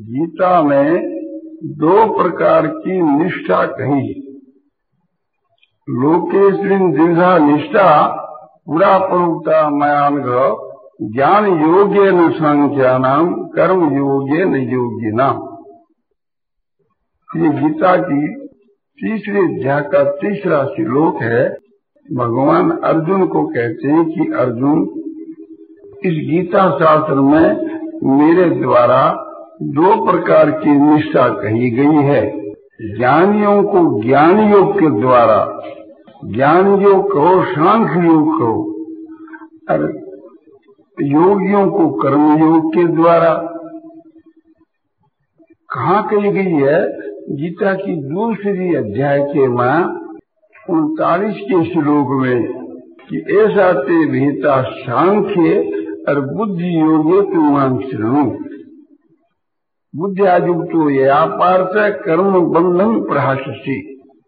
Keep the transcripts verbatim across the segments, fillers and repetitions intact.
गीता में दो प्रकार की निष्ठा कही। लोकेस्मिन् द्विधा निष्ठा पुरा प्रोक्ता मयानघ ज्ञान योगेन सांख्यानाम कर्म योगेन योगिनाम। ये गीता की तीसरे अध्याय का तीसरा श्लोक है। भगवान अर्जुन को कहते हैं कि अर्जुन, इस गीता शास्त्र में मेरे द्वारा दो प्रकार की निष्ठा कही गई है। ज्ञानियों को ज्ञान योग के द्वारा, ज्ञान योग कहो, सांख्य योग कहो, और योगियों को कर्म योग के द्वारा। कहाँ कही गई है? गीता की दूसरी अध्याय के मां उनतालीस के श्लोक में कि ऐसा ते विहिता सांख्य और बुद्धि योगे तुम श्रृणु। बुद्धियायुक्तो यया पार्थ कर्म बंधन प्रहाससि।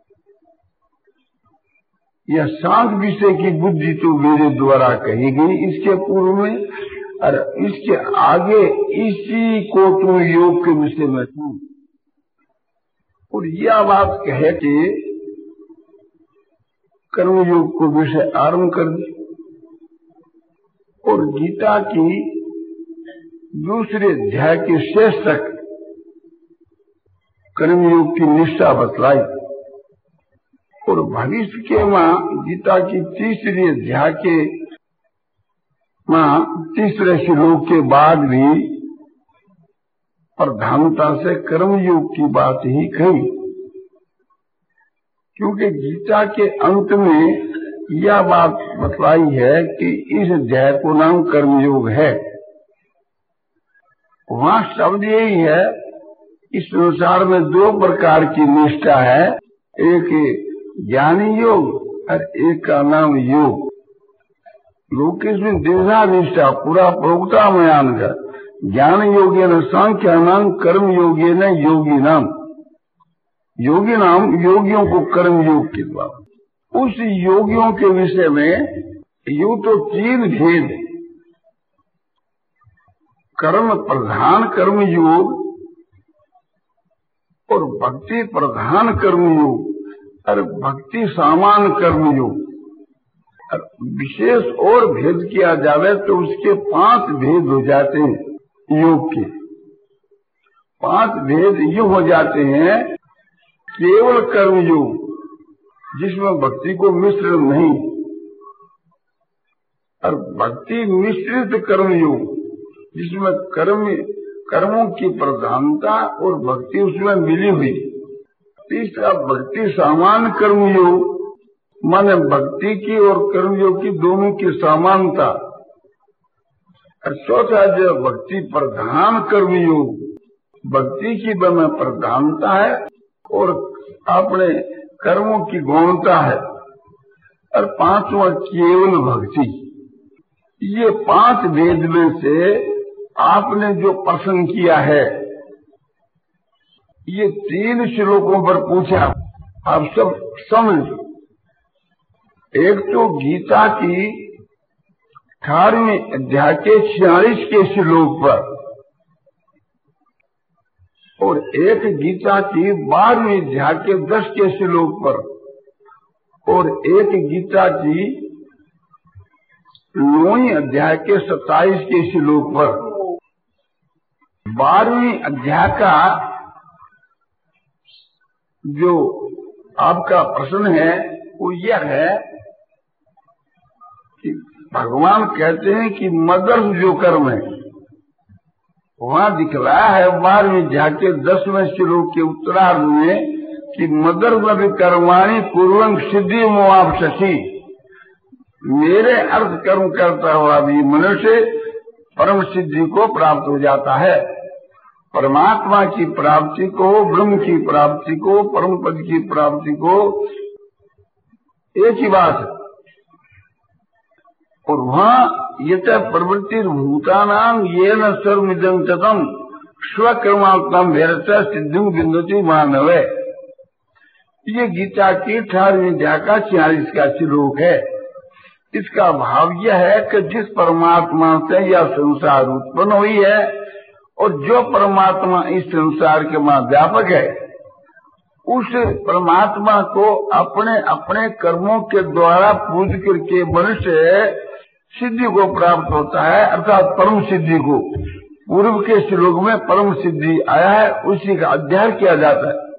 यह सांख्य विषय की बुद्धि तो मेरे द्वारा कही गई इसके पूर्व में, और इसके आगे इसी को तुम योग के विषय में सुन। और यह बात कहे कि कर्मयोग को विषय आरंभ कर दी। और गीता की दूसरे अध्याय के शेष तक कर्मयोग की निष्ठा बतलाई। और भविष्य के मां गीता की तीसरी अध्याय के मां तीसरे श्लोक के बाद भी प्रधानता से कर्मयोग की बात ही कही, क्योंकि गीता के अंत में यह बात बतलाई है कि इस अध्याय को नाम कर्मयोग है। वहां शब्द यही है, इस संसार में दो प्रकार की निष्ठा है, एक ज्ञानी योग और एक का नाम योग। लोकेस्मिन् द्विधा निष्ठा पुरा प्रोक्ता मयानघ ज्ञान योगेन सांख्यानाम कर्म योगेन योगिनाम। योगी नाम योगियों को कर्म योग के द्वारा। उस योगियों के विषय में यू तो तीन भेद, कर्म प्रधान कर्म योग और भक्ति प्रधान कर्म योग और भक्ति सामान कर्म योग। और विशेष और भेद किया जावे तो उसके पांच भेद हो जाते हैं। योग के पांच भेद ये हो जाते हैं। केवल कर्म योग जिसमें भक्ति को मिश्रण नहीं, और भक्ति मिश्रित कर्म योग जिसमें कर्म कर्मों की प्रधानता और भक्ति उसमें मिली हुई। तीसरा भक्ति सामान कर्म योग, माने भक्ति की और कर्म योग की दोनों की समानता। और चौथा जो भक्ति प्रधान कर्म योग, भक्ति की में प्रधानता है और अपने कर्मों की गौणता है। और पांचवा केवल भक्ति। ये पांच भेद में से आपने जो प्रश्न किया है, ये तीन श्लोकों पर पूछा, आप सब समझ। एक तो गीता की अठारहवीं अध्याय के छियालीस के श्लोक पर, और एक गीता की बारहवीं अध्याय के दस के श्लोक पर, और एक गीता की नौवीं अध्याय के सत्ताईस के श्लोक पर। बारहवीं अध्याय का जो आपका प्रश्न है वो यह है कि भगवान कहते हैं कि मदर्थ जो कर्म है, वहां दिखलाया है बारहवीं अध्याय के दसवें श्लोक के उत्तरार्ध में कि मदर्थ कर्माणि पूर्वं सिद्धि मोवाप्स्यसि। मेरे अर्थ कर्म करता हुआ भी मनुष्य परम सिद्धि को प्राप्त हो जाता है। परमात्मा की प्राप्ति को, ब्रह्म की प्राप्ति को, परम पद की प्राप्ति को एक ही बात है। और वहां यत प्रवृत्ति भूतानाम ये न सर्वमिदं ततम स्वकर्मात्मम भैरत सिद्धिं विन्दति मानव। ये गीता की अठारहवीं अध्याय का छियालीस का श्लोक है। इसका भाव यह है कि जिस परमात्मा से यह संसार उत्पन्न हुई है और जो परमात्मा इस संसार के मां व्यापक है, उस परमात्मा को अपने अपने कर्मों के द्वारा पूज करके मनुष्य सिद्धि को प्राप्त होता है, अर्थात परम सिद्धि को। पूर्व के श्लोक में परम सिद्धि आया है, उसी का अध्ययन किया जाता है।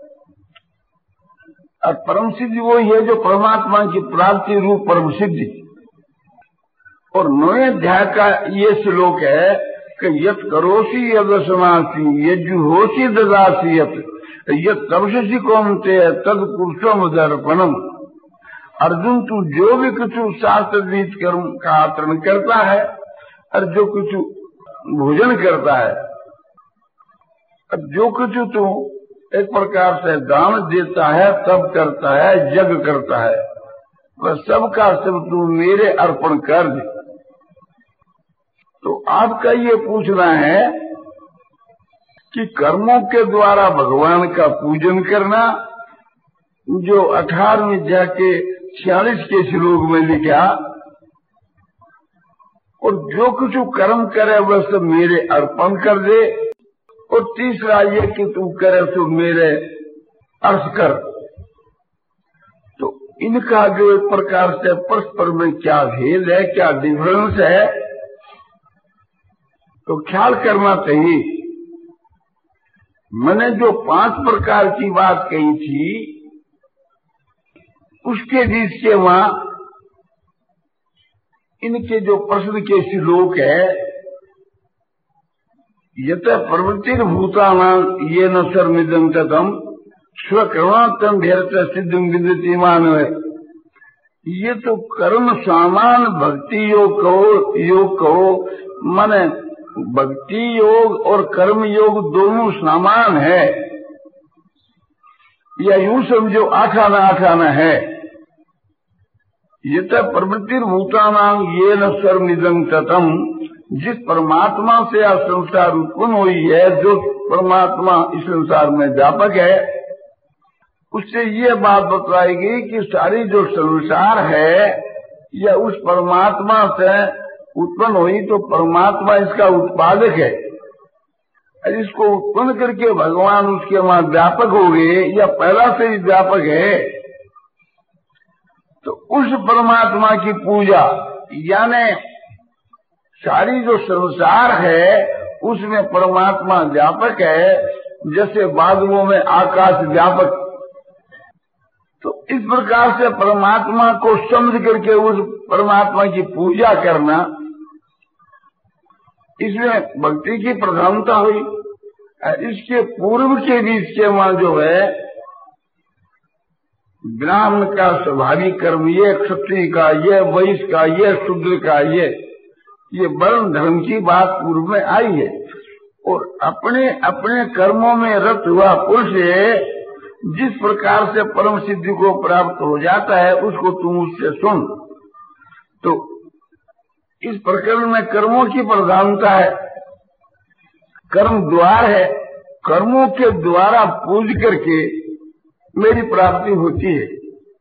और परम सिद्धि वही है जो परमात्मा की प्राप्ति रूप परम सिद्धि। और नौवें अध्याय का ये श्लोक है कि यत करोसी यदसनासी यज्जुहोसी ददासी यत यत तपसी कौमते तद पुरुषम दर्पणम। अर्जुन, तू जो भी कुछ शास्त्र विहित कर्म का आचरण करता है और जो कुछ भोजन करता है और जो कुछ तू एक प्रकार से दान देता है, तब करता है, यज्ञ करता है, वह सबका सब तू मेरे अर्पण कर दे। तो आपका ये पूछना है कि कर्मों के द्वारा भगवान का पूजन करना, जो अठारहवीं अध्याय के छियालीस के श्लोक में लिखा, और जो कुछ कर्म करे वह सब मेरे अर्पण कर दे, और तीसरा ये कि तू करे तो मेरे अर्थ कर। तो इनका जो एक प्रकार से परस्पर में क्या भेद है, क्या डिफरेंस है, तो ख्याल करना चाहिए। मैंने जो पांच प्रकार की बात कही थी, उसके बीच के वहां इनके जो प्रश्न के श्लोक है, यत प्रवृत्ति भूतानां ये न सर्मिदं ततम स्वकर्मात्म भेरत सिद्धिं विदिति मानव। ये तो कर्म सामान भक्ति योग कहो योग कहो माने भक्ति योग और कर्म योग दोनों समान है, या यूं समझो आठाना आठाना है। ये तो प्रवृत्ति भूतानां ये न सर्वनिधं ततम, जिस परमात्मा से यह संसार उत्पन्न हुई है, जो परमात्मा इस संसार में व्यापक है, उससे ये बात बतलाएगी कि सारी जो संसार है यह उस परमात्मा से उत्पन्न हुई, तो परमात्मा इसका उत्पादक है। इसको उत्पन्न करके भगवान उसके वहां व्यापक हो गए या पहला से ही व्यापक है, तो उस परमात्मा की पूजा, यानी सारी जो संसार है उसमें परमात्मा व्यापक है, जैसे बादलों में आकाश व्यापक। तो इस प्रकार से परमात्मा को समझ करके उस परमात्मा की पूजा करना, इसमें भक्ति की प्रधानता हुई। इसके पूर्व के बीच के वहां जो है ब्राह्मण का स्वाभाविक कर्म, ये क्षत्रिय का, ये वैश्य का, ये शूद्र का, ये ये वर्ण धर्म की बात पूर्व में आई है। और अपने अपने कर्मों में रत हुआ पुरुष जिस प्रकार से परम सिद्धि को प्राप्त हो जाता है, उसको तुम उससे सुन। तो इस प्रकरण में कर्मों की प्रधानता है, कर्म द्वार है, कर्मों के द्वारा पूज करके मेरी प्राप्ति होती है।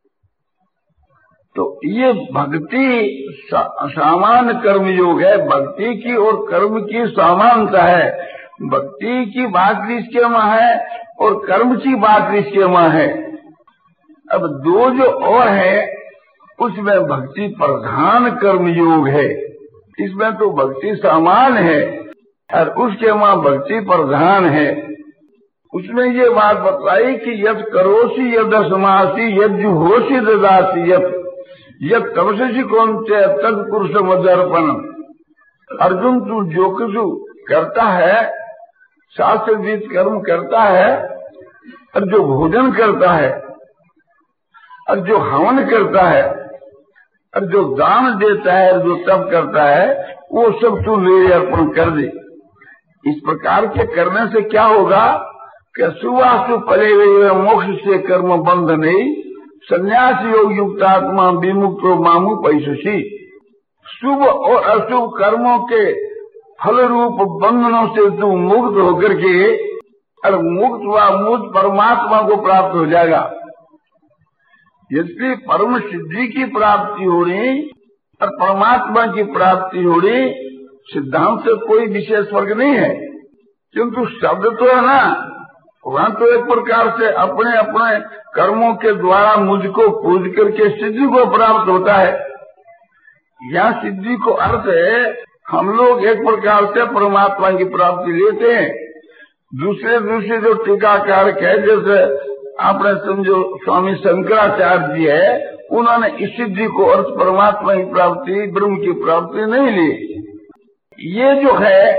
तो ये भक्ति सा, सामान्य कर्म योग है, भक्ति की और कर्म की समानता है। भक्ति की बात इसके वहां है और कर्म की बात इसके वहां है। अब दो जो और है उसमें भक्ति प्रधान कर्म योग है, इसमें तो भक्ति समान है और उसके वहां भक्ति प्रधान है। उसमें ये बात बताई कि यद करोसी यदस्मासी यज्जुहोसी ददासी यत यद तपसी कौनते तद पुरुषम दर्पण। अर्जुन, तू जो कुछ करता है, शास्त्र विहित कर्म करता है, और जो भोजन करता है, और जो हवन करता है, और जो दान देता है, और जो तप करता है, वो सब तू मेरे अर्पण कर दे। इस प्रकार के करने से क्या होगा कि सुवासु फले वे मोक्ष से कर्म बंध नहीं, संन्यास योग युक्त आत्मा विमुक्तो मामू पैसुषी। शुभ और अशुभ कर्मों के फल रूप बंधनों से तू मुक्त होकर के और मुक्त व मुक्त परमात्मा को प्राप्त हो जाएगा। इसलिए परम सिद्धि की प्राप्ति हो रही और परमात्मा की प्राप्ति हो रही, सिद्धांत से कोई विशेष फर्क नहीं है। किंतु शब्द तो है ना, वहां तो एक प्रकार से अपने अपने कर्मों के द्वारा मुझको पूज करके सिद्धि को प्राप्त होता है। यहाँ सिद्धि को अर्थ है हम लोग एक प्रकार से परमात्मा की प्राप्ति लेते हैं। दूसरे दूसरे जो टीकाकार है, जैसे आपने समझो स्वामी शंकराचार्य जी है, उन्होंने इस सिद्धि को अर्थ परमात्मा की प्राप्ति, ब्रह्म की प्राप्ति नहीं ली। ये जो है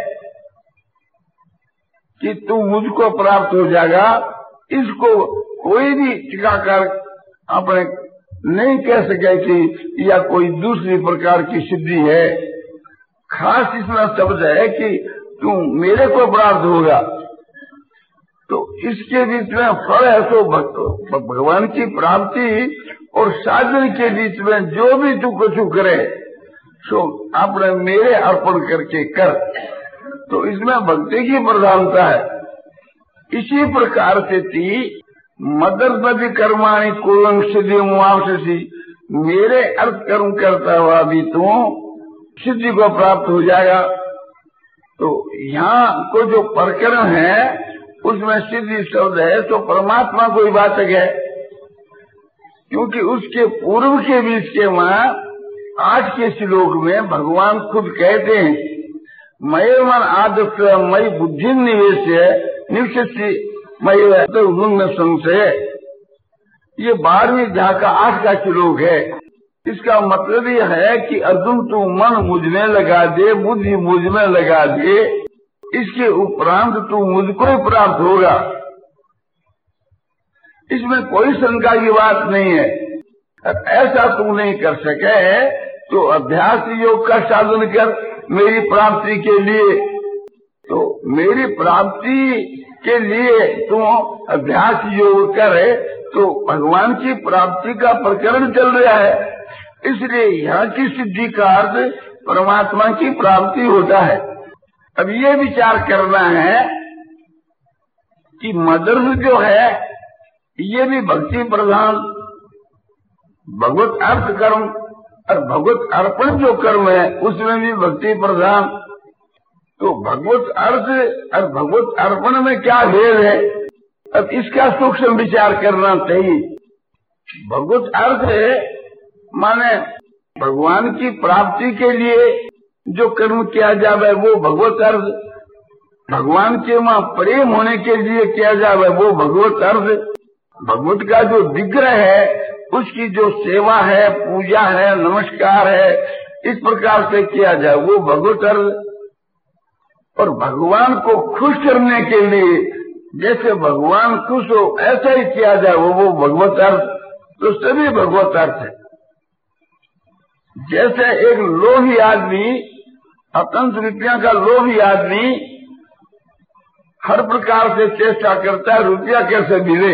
कि तू मुझको प्राप्त हो जाएगा, इसको कोई भी टीकाकार अपने नहीं कह सके कि या कोई दूसरी प्रकार की सिद्धि है। खास इसमें शब्द है कि तू मेरे को प्राप्त होगा, तो इसके बीच में फल है तो भगवान की प्राप्ति और साधन के बीच में जो भी तू कुछ करे सो आपने मेरे अर्पण करके कर, तो इसमें भक्ति की प्रधानता है। इसी प्रकार से थी मदर्पति कर्माणि कुलं सिद्धि मुआवसी, मेरे अर्थ कर्म करता हुआ भी तू सिद्धि को प्राप्त हो जाएगा। तो यहाँ को जो प्रकरण है उसमें सिद्धि शब्द है तो परमात्मा को ही वाचक है, क्योंकि उसके पूर्व के बीच के वहां आज के श्लोक में भगवान खुद कहते हैं मय मन आदर्श मई बुद्धि निवेश निवसी मय तो उन्नत संशय। ये बारहवीं अध्याय का आठ का श्लोक है। इसका मतलब यह है कि अर्जुन तू मन मुझ में लगा दे, बुद्धि मुझ में लगा दे, इसके उपरांत तू मुझको ही प्राप्त होगा। इसमें कोई शंका की बात नहीं है। ऐसा तू नहीं कर सके तो अभ्यास योग का साधन कर मेरी प्राप्ति के लिए। तो मेरी प्राप्ति के लिए तू अभ्यास योग करे तो भगवान की प्राप्ति का प्रकरण चल रहा है, इसलिए यहाँ की सिद्धि का अर्थ परमात्मा की प्राप्ति होता है। अब ये विचार करना है कि मदर्स जो है ये भी भक्ति प्रधान, भगवत अर्थ कर्म और भगवत अर्पण जो कर्म है उसमें भी भक्ति प्रधान। तो भगवत अर्थ और भगवत अर्पण में क्या भेद है, अब इसका सूक्ष्म विचार करना चाहिए। भगवत अर्थ है माने भगवान की प्राप्ति के लिए जो कर्म किया जावे वो भगवत अर्थ, भगवान के वहां प्रेम होने के लिए किया जावे वो भगवत अर्थ, भगवत का जो विग्रह है उसकी जो सेवा है, पूजा है, नमस्कार है, इस प्रकार से किया जाए वो भगवत अर्थ। और भगवान को खुश करने के लिए जैसे भगवान खुश हो ऐसा ही किया जाए वो वो भगवत अर्थ, तो सभी भगवत अर्थ है। जैसे एक लोभी आदमी, अत्यंत रुपया का लोभी आदमी हर प्रकार से चेष्टा करता है रुपया कैसे मिले,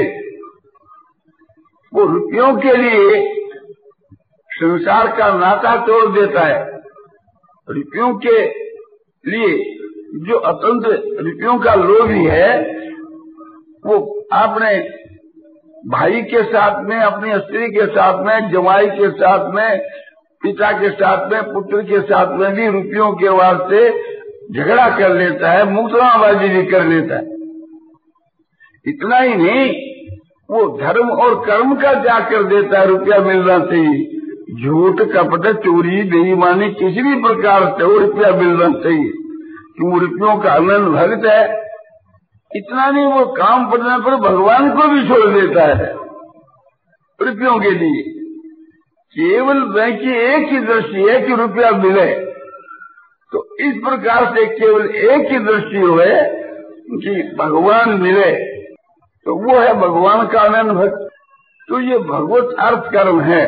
वो रुपयों के लिए संसार का नाता तोड़ देता है। रुपयों के लिए जो अत्यंत रुपयों का लोभी है वो अपने भाई के साथ में, अपनी स्त्री के साथ में, जवाई के साथ में, पिता के साथ में, पुत्र के साथ में भी रुपयों के वास्ते झगड़ा कर लेता है, मुकदमाबाजी भी कर लेता है। इतना ही नहीं, वो धर्म और कर्म का क्या कर देता है, रुपया मिलना चाहिए। झूठ, कपट, चोरी, बेईमानी किसी भी प्रकार से वो रुपया मिलना चाहिए, क्यों रुपयों का आनंद भक्त है। इतना नहीं, वो काम पड़ने पर भगवान को भी छोड़ देता है रुपयों के लिए। केवल बैंक की एक ही दृष्टि है कि रुपया मिले, तो इस प्रकार से केवल एक ही दृष्टि हुए कि भगवान मिले, तो वो है भगवान का आनंद भक्त। तो ये भगवत अर्थ कर्म है।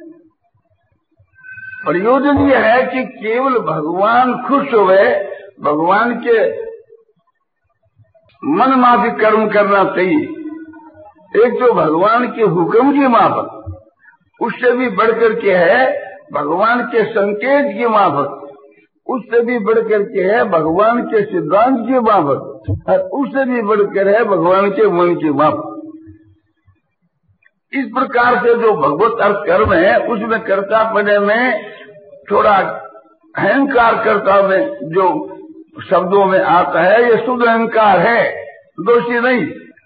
प्रयोजन ये है कि केवल भगवान खुश हुए, भगवान के मन माफिक कर्म करना चाहिए। एक तो भगवान के हुक्म की माफक, उससे भी बढ़कर के है भगवान के संकेत की माफक, उससे भी बढ़कर के है भगवान के सिद्धांत की माफक, और उससे भी बढ़कर है भगवान के मन की माफक। इस प्रकार से जो भगवत अर्थ कर्म है उसमें कर्ता पने में थोड़ा अहंकार कर्ता में जो शब्दों में आता है, ये शुद्ध अहंकार है, दोषी नहीं।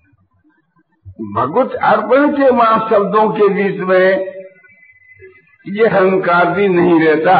भगवत अर्पण के वहां शब्दों के बीच में ये अहंकार भी नहीं रहता।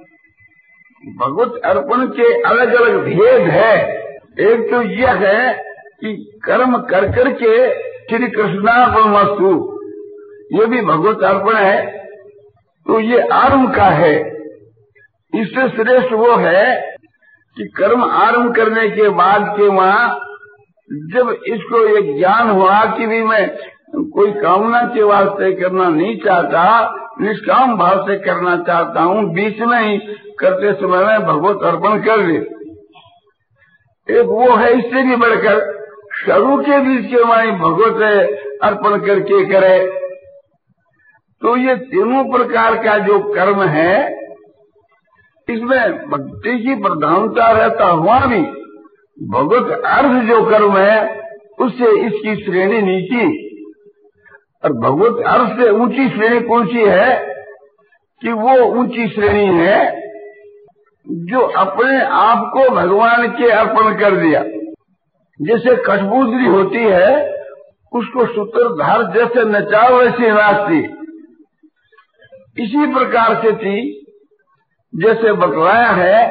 भगवत अर्पण के अलग अलग भेद है। एक तो यह है कि कर्म कर करके श्री कृष्णार्पणमस्तु, ये भी भगवत अर्पण है, तो ये आरंभ का है। इससे श्रेष्ठ वो है कि कर्म आरंभ करने के बाद के वहां जब इसको एक ज्ञान हुआ कि भी मैं कोई कामना के वास्ते करना नहीं चाहता, निष्काम भाव से करना चाहता हूँ, बीच में ही करते समय में भगवत अर्पण कर ले। एक वो है, इससे भी बढ़कर शुरू के बीच के वहां भगवत अर्पण करके करे। तो ये तीनों प्रकार का जो कर्म है, इसमें भक्ति की प्रधानता रहता हुआ भी भगवत अर्थ जो कर्म है उससे इसकी श्रेणी नीची। और भगवत अर्थ से ऊंची श्रेणी कौन सी है कि वो ऊंची श्रेणी है जो अपने आप को भगवान के अर्पण कर दिया। जैसे कठपुतली होती है, उसको सूत्रधार जैसे नचाओ वैसे नाचती, इसी प्रकार से थी। जैसे बतलाया है,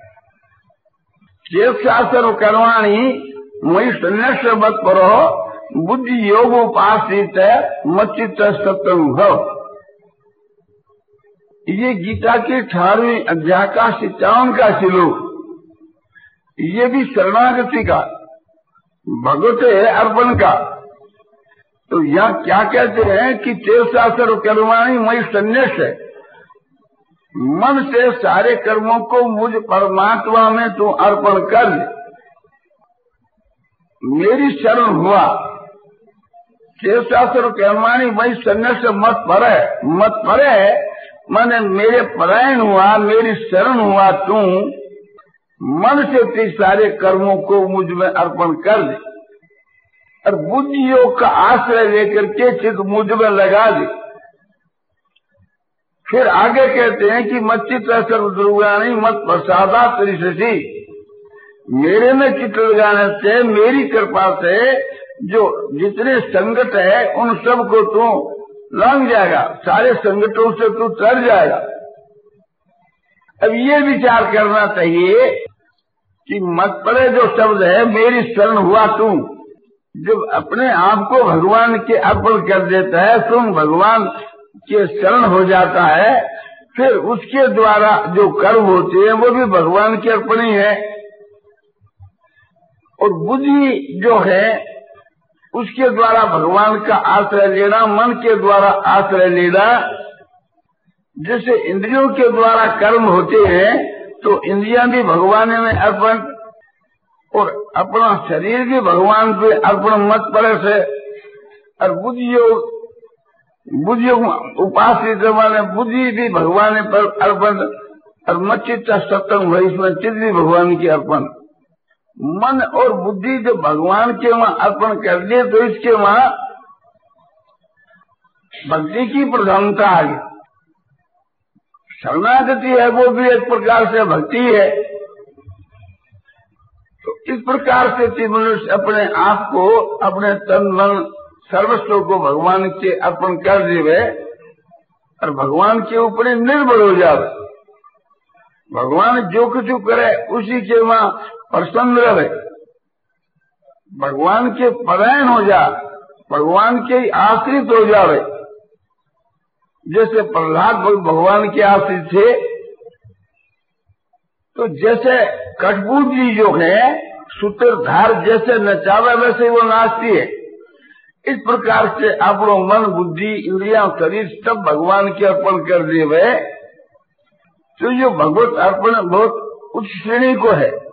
शास्त्र कर्माणी मई संन्यास मत परो बुद्धि योग उपासित मच्चित सत्संभव। ये गीता के अठारहवीं अध्याय का सिच्चावन का श्लोक, ये भी शरणागति का, भगवत अर्पण का। तो यहाँ क्या कहते हैं कि शास्त्र कर्माणी मई संन्यास है, मन से सारे कर्मों को मुझ परमात्मा में तू अर्पण कर ले, मेरी शरण हुआ। शास्त्र कर्माणी मई संन्यास मत परे, मत परे माने मेरे परायण हुआ, मेरी शरण हुआ तू, मन से ते सारे कर्मों को मुझ में अर्पण कर दे और बुद्धि योग का आश्रय लेकर के चित्त मुझ में लगा दे। फिर आगे कहते हैं कि मच्चित सर्वद्रुगानी मत प्रसादा त्रिशि, मेरे में चित्त लगाने से, मेरी कृपा से जो जितने संकट है उन सब को तू लंघ जाएगा, सारे संकटों से तू तर जाएगा। अब ये विचार करना चाहिए कि मत पड़े जो शब्द है, मेरी शरण हुआ तू, जब अपने आप को भगवान के अर्पण कर देता है, तुम भगवान के शरण हो जाता है, फिर उसके द्वारा जो कर्म होते हैं वो भी भगवान के अर्पण ही है। और बुद्धि जो है उसके द्वारा भगवान का आश्रय लेना, मन के द्वारा आश्रय लेना। जैसे इंद्रियों के द्वारा कर्म होते हैं तो इंद्रियां भी भगवान में अर्पण, और अपना शरीर भी भगवान पे अर्पण मत पड़े से। और बुद्धि बुद्धि उपासित माने बुद्धि भी भगवान पर अर्पण, और मच्चित सत्संग है, इसमें चित्त भी भगवान की अर्पण। मन और बुद्धि जो भगवान के वहां अर्पण कर दिए तो इसके वहां भक्ति की प्रधानता आ गई। शरणागति है वो भी एक प्रकार से भक्ति है। तो इस प्रकार से मनुष्य अपने आप को, अपने तन मन सर्वस्व को भगवान के अर्पण कर देवे और भगवान के ऊपर निर्भर हो जावे। भगवान जो कुछ करे उसी के वहां प्रसन्न रहे, भगवान के परायण हो जा, भगवान के आश्रित हो जावे। जैसे प्रहलाद भगवान के आश्रित थे, तो जैसे कठपुतली जो है सूत्रधार जैसे नचावे वैसे वो नाचती है। इस प्रकार से अपनो मन बुद्धि इंद्रिया शरीर सब भगवान के अर्पण कर दिए। तो ये भगवत अर्पण बहुत उच्च श्रेणी को है।